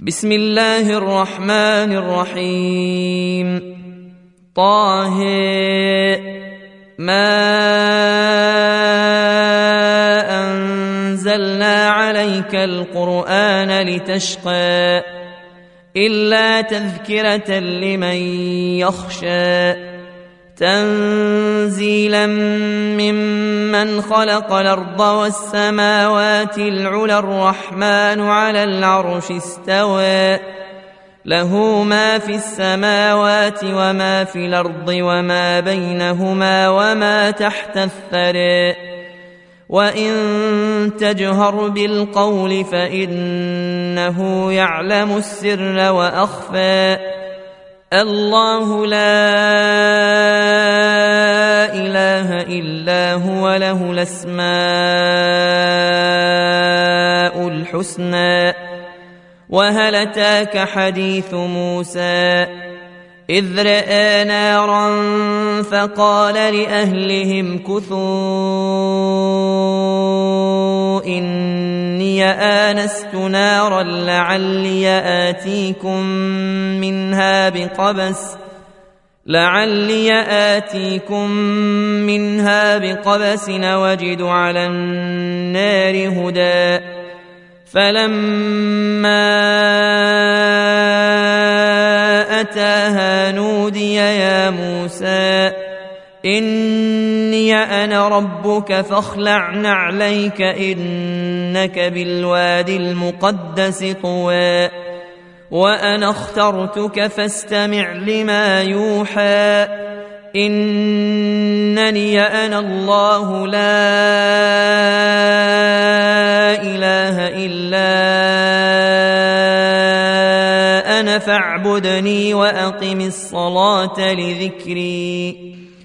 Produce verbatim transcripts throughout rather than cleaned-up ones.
بسم الله الرحمن الرحيم. طه ما أنزلنا عليك القرآن لتشقى إلا تذكرة لمن يخشى تنزيلا ممن خلق الأرض والسماوات العلى الرحمن على العرش استوى له ما في السماوات وما في الأرض وما بينهما وما تحت الثرى وإن تجهر بالقول فإنه يعلم السر وأخفى الله لا إله إلا هو له الأسماء الحسنى وهل أتاك حديث موسى إذ رأى نارا فقال لأهلهم كثوا إني آنست نارا لعلي آتيكم منها بقبس لعلي آتيكم منها بقبس وجد على النار هدى فلما أتاها نودي يا موسى إني أنا ربك فاخلع نعليك إنك بالوادي المقدس طوى وأنا اخترتك فاستمع لما يوحى إنني أنا الله لا إله إلا أنا فاعبدني وأقم الصلاة لذكري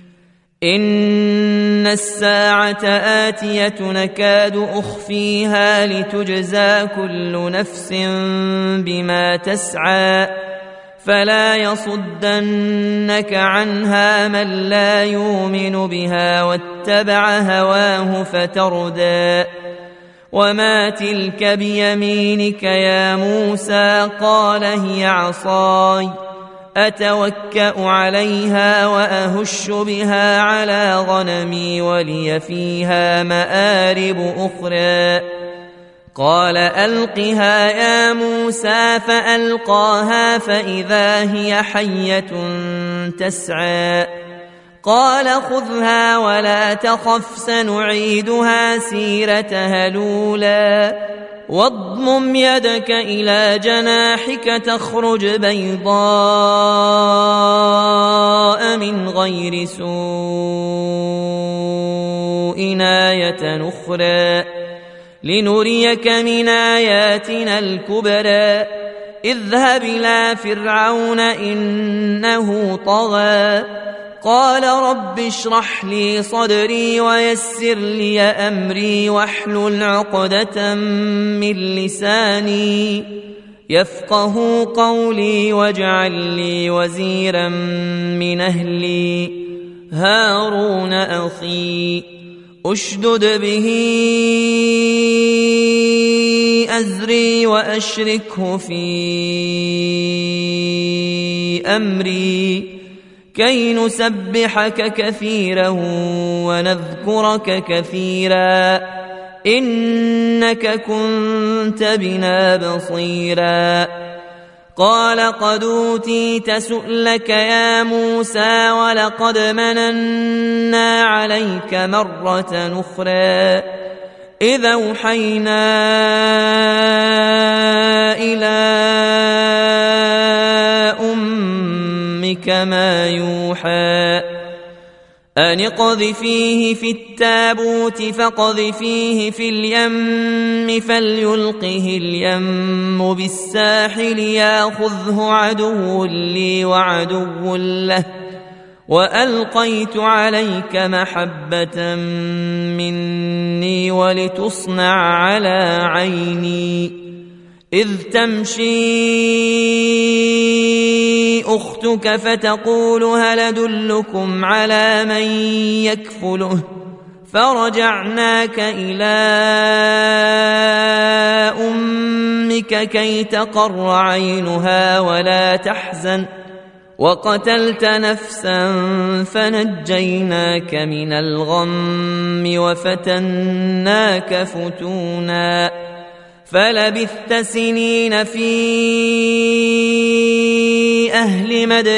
إن الساعة آتية نكاد أخفيها لتجزى كل نفس بما تسعى فلا يصدنك عنها من لا يؤمن بها واتبع هواه فتردى وما تلك بيمينك يا موسى قال هي عصاي أتوكأ عليها وأهش بها على غنمي ولي فيها مآرب أخرى قال ألقها يا موسى فألقاها فإذا هي حية تسعى قال خذها ولا تخف سنعيدها سيرتها الأولى واضمم يدك إلى جناحك تخرج بيضاء من غير سوء آية أخرى لنريك من آياتنا الكبرى اذهب إلى فرعون إنه طغى قال رب اشرح لي صدري ويسر لي أمري واحلل عقدة من لساني يفقه قولي واجعل لي وزيرا من أهلي هارون أخي أشدد به أزري وأشركه في أمري كي نسبحك كثيرا ونذكرك كثيرا إنك كنت بنا بصيرا قال قد أوتيت سؤلك يا موسى ولقد مننا عليك مرة أخرى إذا أوحينا إلى أمك ما يوحى أن اقذفيه في التابوت فاقذفيه في اليم فليلقه اليم بالساحل ياخذه عدو لي وعدو له وألقيت عليك محبة مني ولتصنع على عيني إذ تمشي أختك فتقول هل أدلكم على من يكفله فرجعناك إلى أمك كي تقر عينها ولا تحزن وقتلت نفسا فنجيناك من الغم وفتناك فتونا فلبثت سنين في أهل مدين